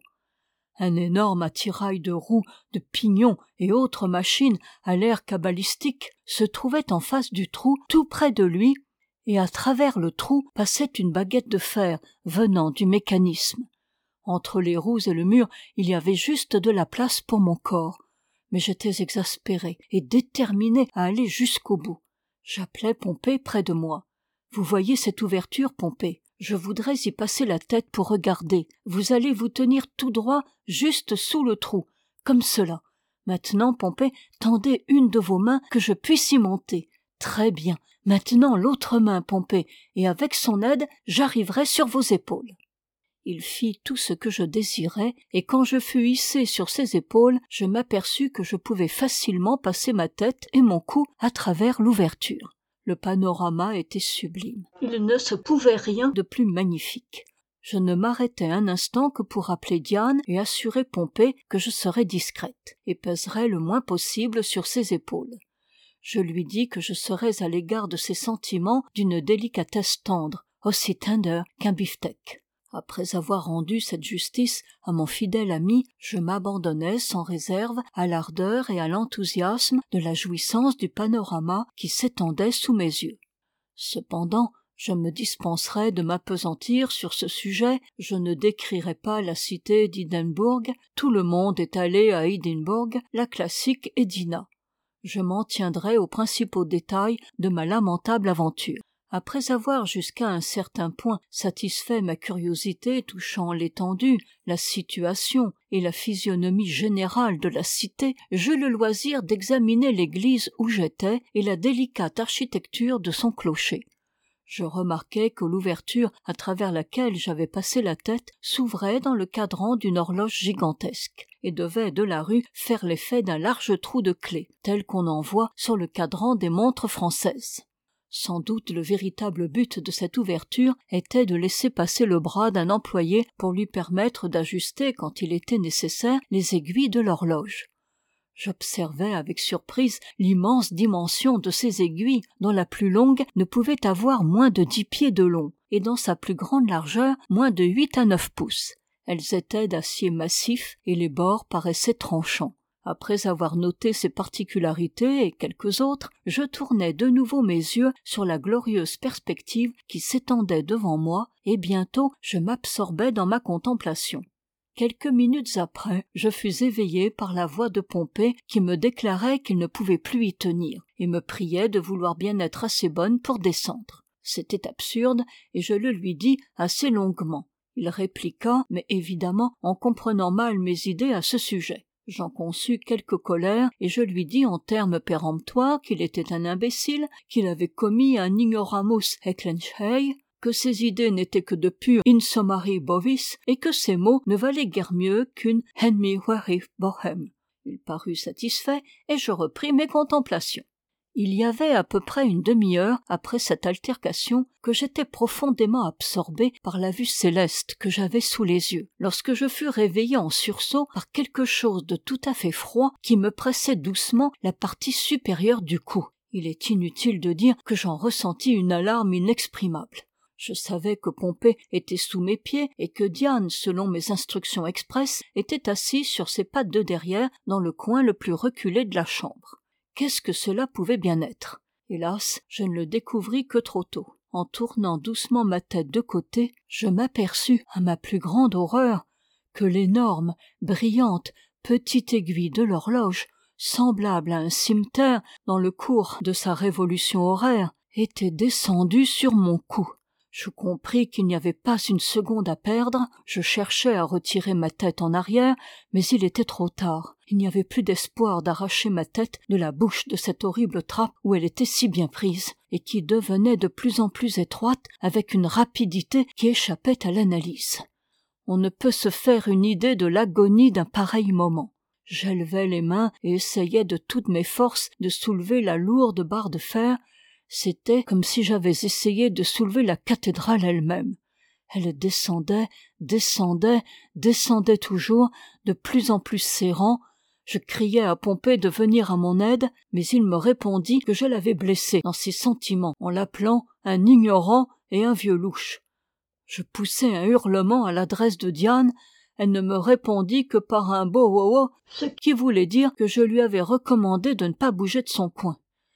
Un énorme attirail de roues, de pignons et autres machines à l'air cabalistique se trouvait en face du trou, tout près de lui, et à travers le trou passait une baguette de fer venant du mécanisme. Entre les roues et le mur, il y avait juste de la place pour mon corps. Mais j'étais exaspéré et déterminé à aller jusqu'au bout. J'appelai Pompée près de moi. « Vous voyez cette ouverture, Pompée ? Je voudrais y passer la tête pour regarder. Vous allez vous tenir tout droit juste sous le trou, comme cela. Maintenant, Pompée, tendez une de vos mains que je puisse y monter. Très bien. Maintenant l'autre main, Pompée, et avec son aide, j'arriverai sur vos épaules. » Il fit tout ce que je désirais, et quand je fus hissé sur ses épaules, je m'aperçus que je pouvais facilement passer ma tête et mon cou à travers l'ouverture. Le panorama était sublime. Il ne se pouvait rien de plus magnifique. Je ne m'arrêtai un instant que pour appeler Diane et assurer Pompée que je serais discrète, et pèserais le moins possible sur ses épaules. Je lui dis que je serais à l'égard de ses sentiments d'une délicatesse tendre, aussi tender qu'un beefsteak. Après avoir rendu cette justice à mon fidèle ami, je m'abandonnai sans réserve à l'ardeur et à l'enthousiasme de la jouissance du panorama qui s'étendait sous mes yeux. Cependant, je me dispenserai de m'appesantir sur ce sujet, je ne décrirai pas la cité d'Édimbourg, tout le monde est allé à Édimbourg, la classique Édina. Je m'en tiendrai aux principaux détails de ma lamentable aventure. Après avoir jusqu'à un certain point satisfait ma curiosité touchant l'étendue, la situation et la physionomie générale de la cité, j'eus le loisir d'examiner l'église où j'étais et la délicate architecture de son clocher. Je remarquai que l'ouverture à travers laquelle j'avais passé la tête s'ouvrait dans le cadran d'une horloge gigantesque et devait de la rue faire l'effet d'un large trou de clef, tel qu'on en voit sur le cadran des montres françaises. Sans doute le véritable but de cette ouverture était de laisser passer le bras d'un employé pour lui permettre d'ajuster, quand il était nécessaire, les aiguilles de l'horloge. J'observai avec surprise l'immense dimension de ces aiguilles, dont la plus longue ne pouvait avoir moins de 10 pieds de long, et dans sa plus grande largeur moins de 8 à 9 pouces. Elles étaient d'acier massif et les bords paraissaient tranchants. Après avoir noté ces particularités et quelques autres, je tournai de nouveau mes yeux sur la glorieuse perspective qui s'étendait devant moi, et bientôt je m'absorbais dans ma contemplation. Quelques minutes après, je fus éveillé par la voix de Pompée qui me déclarait qu'il ne pouvait plus y tenir, et me priait de vouloir bien être assez bonne pour descendre. C'était absurde, et je le lui dis assez longuement. Il répliqua, mais évidemment en comprenant mal mes idées à ce sujet. J'en conçus quelque colère, et je lui dis en termes péremptoires qu'il était un imbécile, qu'il avait commis un ignoramus ecclenchei, que ces idées n'étaient que de pur insomari bovis et que ces mots ne valaient guère mieux qu'une enmi warif bohem. Il parut satisfait et je repris mes contemplations. Il y avait à peu près une demi-heure après cette altercation que j'étais profondément absorbé par la vue céleste que j'avais sous les yeux, lorsque je fus réveillé en sursaut par quelque chose de tout à fait froid qui me pressait doucement la partie supérieure du cou. Il est inutile de dire que j'en ressentis une alarme inexprimable. Je savais que Pompée était sous mes pieds et que Diane, selon mes instructions expresses, était assise sur ses pattes de derrière dans le coin le plus reculé de la chambre. Qu'est-ce que cela pouvait bien être? Hélas, je ne le découvris que trop tôt. En tournant doucement ma tête de côté, je m'aperçus, à ma plus grande horreur, que l'énorme, brillante, petite aiguille de l'horloge, semblable à un cimeterre dans le cours de sa révolution horaire, était descendue sur mon cou. Je compris qu'il n'y avait pas une seconde à perdre. Je cherchais à retirer ma tête en arrière, mais il était trop tard. Il n'y avait plus d'espoir d'arracher ma tête de la bouche de cette horrible trappe où elle était si bien prise, et qui devenait de plus en plus étroite avec une rapidité qui échappait à l'analyse. On ne peut se faire une idée de l'agonie d'un pareil moment. J'élevai les mains et essayai de toutes mes forces de soulever la lourde barre de fer. C'était comme si j'avais essayé de soulever la cathédrale elle-même. Elle descendait, descendait, descendait toujours, de plus en plus serrant. Je criai à Pompée de venir à mon aide, mais il me répondit que je l'avais blessé dans ses sentiments en l'appelant un ignorant et un vieux louche. Je poussai un hurlement à l'adresse de Diane. Elle ne me répondit que par un beau wow-wow, ce qui voulait dire que je lui avais recommandé de ne pas bouger de son coin.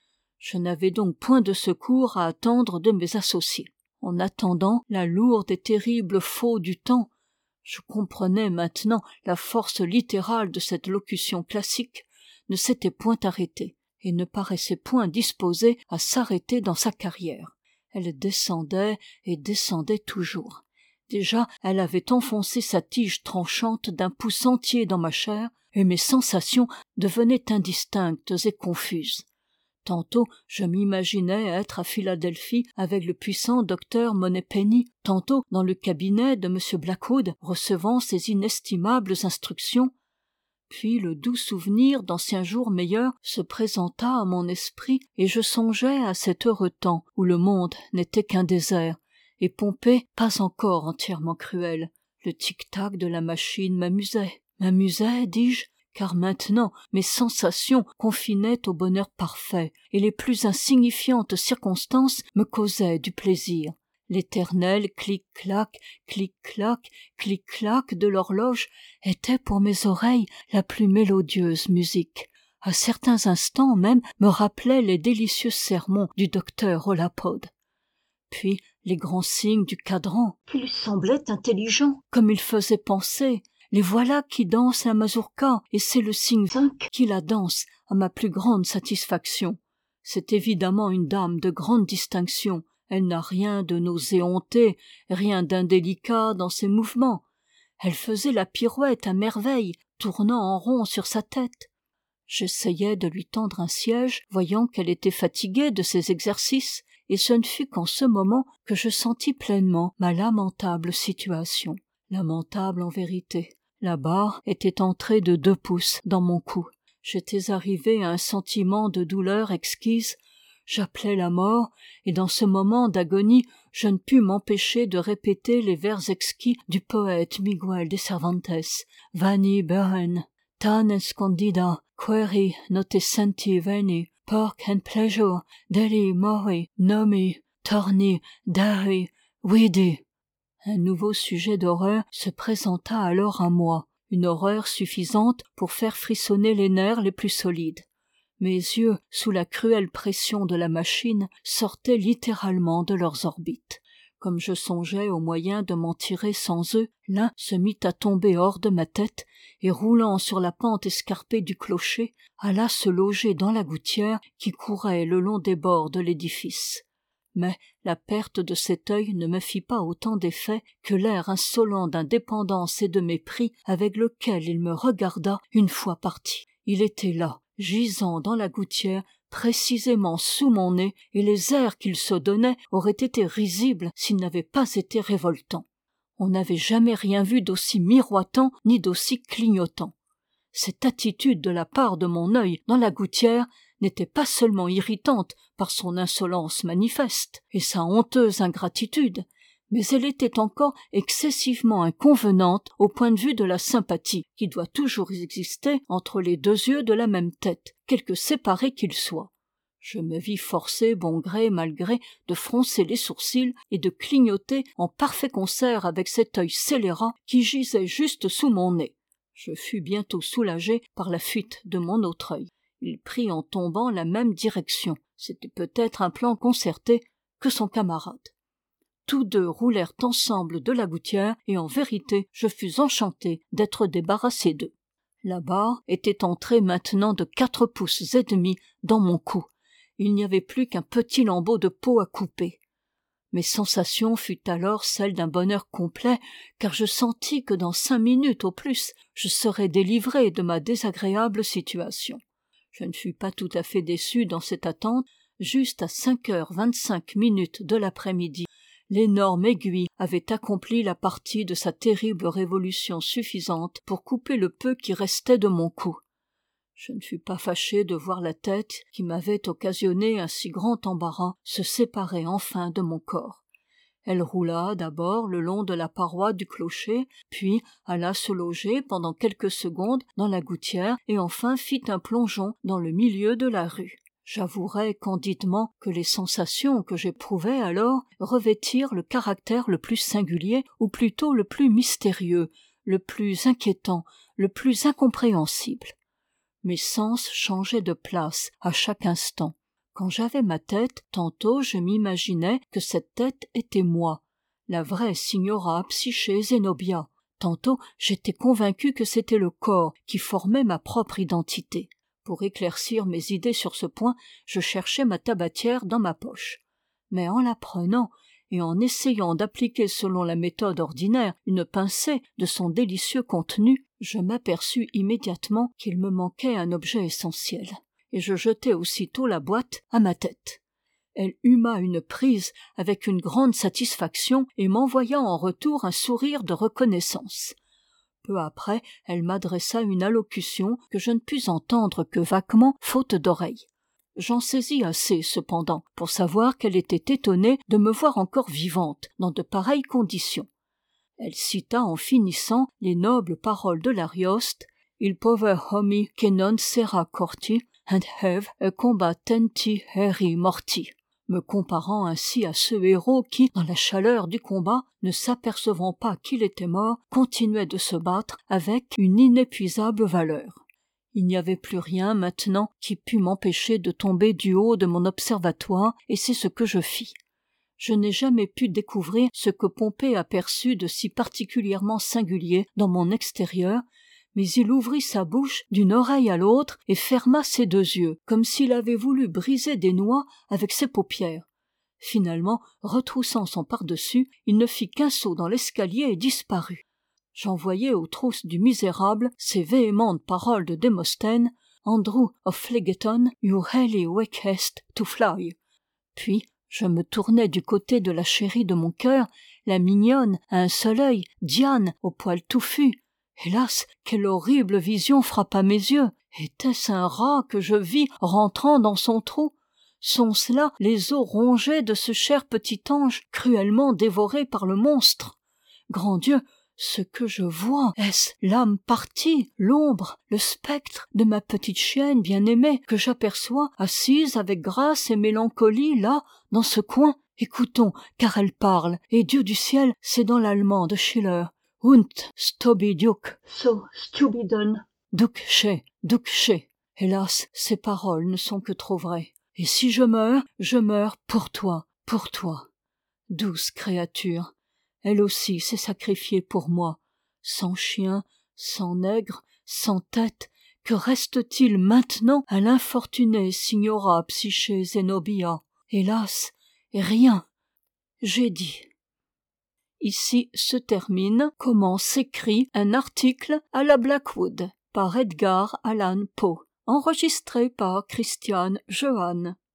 Je n'avais donc point de secours à attendre de mes associés. En attendant la lourde et terrible faux du temps, je comprenais maintenant la force littérale de cette locution classique, ne s'était point arrêtée et ne paraissait point disposée à s'arrêter dans sa carrière. Elle descendait et descendait toujours. Déjà, elle avait enfoncé sa tige tranchante d'un pouce entier dans ma chair et mes sensations devenaient indistinctes et confuses. Tantôt je m'imaginais être à Philadelphie avec le puissant docteur Moneypenny, tantôt dans le cabinet de M. Blackwood recevant ses inestimables instructions. Puis le doux souvenir d'anciens jours meilleurs se présenta à mon esprit et je songeais à cet heureux temps où le monde n'était qu'un désert et Pompée pas encore entièrement cruelle. Le tic-tac de la machine m'amusait. M'amusait, dis-je, car maintenant mes sensations confinaient au bonheur parfait et les plus insignifiantes circonstances me causaient du plaisir. L'éternel clic-clac, clic-clac, clic-clac de l'horloge était pour mes oreilles la plus mélodieuse musique. À certains instants même me rappelait les délicieux sermons du docteur Olapode. Puis les grands signes du cadran, qui lui semblaient intelligents, comme il faisait penser. Les voilà qui dansent la mazurka, et c'est le signe 5 qui la danse à ma plus grande satisfaction. C'est évidemment une dame de grande distinction. Elle n'a rien de nauséonté, rien d'indélicat dans ses mouvements. Elle faisait la pirouette à merveille, tournant en rond sur sa tête. J'essayai de lui tendre un siège, voyant qu'elle était fatiguée de ses exercices, et ce ne fut qu'en ce moment que je sentis pleinement ma lamentable situation. Lamentable en vérité. La barre était entrée de 2 pouces dans mon cou. J'étais arrivé à un sentiment de douleur exquise. J'appelais la mort, et dans ce moment d'agonie, je ne pus m'empêcher de répéter les vers exquis du poète Miguel de Cervantes. Vani beren, tan escondida, queri note senti veni, porc and pleasure, deli mori, nomi, torni, dari, vidi. Un nouveau sujet d'horreur se présenta alors à moi, une horreur suffisante pour faire frissonner les nerfs les plus solides. Mes yeux, sous la cruelle pression de la machine, sortaient littéralement de leurs orbites. Comme je songeais au moyen de m'en tirer sans eux, l'un se mit à tomber hors de ma tête et, roulant sur la pente escarpée du clocher, alla se loger dans la gouttière qui courait le long des bords de l'édifice. Mais la perte de cet œil ne me fit pas autant d'effet que l'air insolent d'indépendance et de mépris avec lequel il me regarda une fois parti. Il était là, gisant dans la gouttière, précisément sous mon nez, et les airs qu'il se donnait auraient été risibles s'ils n'avaient pas été révoltants. On n'avait jamais rien vu d'aussi miroitant ni d'aussi clignotant. Cette attitude de la part de mon œil dans la gouttière n'était pas seulement irritante par son insolence manifeste et sa honteuse ingratitude, mais elle était encore excessivement inconvenante au point de vue de la sympathie qui doit toujours exister entre les deux yeux de la même tête, quelque séparés qu'ils soient. Je me vis forcé, bon gré mal gré, de froncer les sourcils et de clignoter en parfait concert avec cet œil scélérat qui gisait juste sous mon nez. Je fus bientôt soulagé par la fuite de mon autre œil. Il prit en tombant la même direction. C'était peut-être un plan concerté que son camarade. Tous deux roulèrent ensemble de la gouttière et en vérité je fus enchanté d'être débarrassé d'eux. La barre était entrée maintenant de 4 pouces et demi dans mon cou. Il n'y avait plus qu'un petit lambeau de peau à couper. Mes sensations furent alors celles d'un bonheur complet, car je sentis que dans 5 minutes au plus, je serais délivré de ma désagréable situation. Je ne fus pas tout à fait déçu dans cette attente. Juste à 5h25 de l'après-midi, l'énorme aiguille avait accompli la partie de sa terrible révolution suffisante pour couper le peu qui restait de mon cou. Je ne fus pas fâché de voir la tête, qui m'avait occasionné un si grand embarras, se séparer enfin de mon corps. Elle roula d'abord le long de la paroi du clocher, puis alla se loger pendant quelques secondes dans la gouttière et enfin fit un plongeon dans le milieu de la rue. J'avouerai candidement que les sensations que j'éprouvais alors revêtirent le caractère le plus singulier, ou plutôt le plus mystérieux, le plus inquiétant, le plus incompréhensible. Mes sens changeaient de place à chaque instant. Quand j'avais ma tête, tantôt je m'imaginais que cette tête était moi, la vraie signora Psyché Zenobia. Tantôt j'étais convaincu que c'était le corps qui formait ma propre identité. Pour éclaircir mes idées sur ce point, je cherchais ma tabatière dans ma poche. Mais en la prenant et en essayant d'appliquer selon la méthode ordinaire une pincée de son délicieux contenu, je m'aperçus immédiatement qu'il me manquait un objet essentiel, et je jetai aussitôt la boîte à ma tête. Elle huma une prise avec une grande satisfaction et m'envoya en retour un sourire de reconnaissance. Peu après, elle m'adressa une allocution que je ne pus entendre que vaguement, faute d'oreille. J'en saisis assez, cependant, pour savoir qu'elle était étonnée de me voir encore vivante dans de pareilles conditions. Elle cita en finissant les nobles paroles de l'Arioste « Il pover homi que non sera corti, and have a combattenti heri morti », me comparant ainsi à ce héros qui, dans la chaleur du combat, ne s'apercevant pas qu'il était mort, continuait de se battre avec une inépuisable valeur. Il n'y avait plus rien maintenant qui pût m'empêcher de tomber du haut de mon observatoire, et c'est ce que je fis. Je n'ai jamais pu découvrir ce que Pompée aperçut de si particulièrement singulier dans mon extérieur, mais il ouvrit sa bouche d'une oreille à l'autre et ferma ses 2 yeux, comme s'il avait voulu briser des noix avec ses paupières. Finalement, retroussant son pardessus, il ne fit qu'un saut dans l'escalier et disparut. J'envoyai aux trousses du misérable ces véhémentes paroles de Démosthène « Andrew of Phlegethon, you really wakest to fly ». Puis, je me tournai du côté de la chérie de mon cœur, la mignonne à un seul œil, Diane au poil touffu. Hélas, quelle horrible vision frappa mes yeux! Était-ce un rat que je vis rentrant dans son trou? Sont-ce là les os rongés de ce cher petit ange cruellement dévoré par le monstre? Grand Dieu, ce que je vois, est-ce l'âme partie, l'ombre, le spectre de ma petite chienne bien-aimée que j'aperçois assise avec grâce et mélancolie là, dans ce coin? Écoutons, car elle parle, et Dieu du ciel, c'est dans l'allemand de Schiller. Und stobi duc, so stupiden, duc. Hélas, ces paroles ne sont que trop vraies. Et si je meurs pour toi. Douce créature, elle aussi s'est sacrifiée pour moi. Sans chien, sans nègre, sans tête, que reste-t-il maintenant à l'infortunée signora Psyché Zenobia? Hélas, rien. J'ai dit. Ici se termine comment s'écrit un article à la Blackwood par Edgar Allan Poe. Enregistré par Christiane Johann.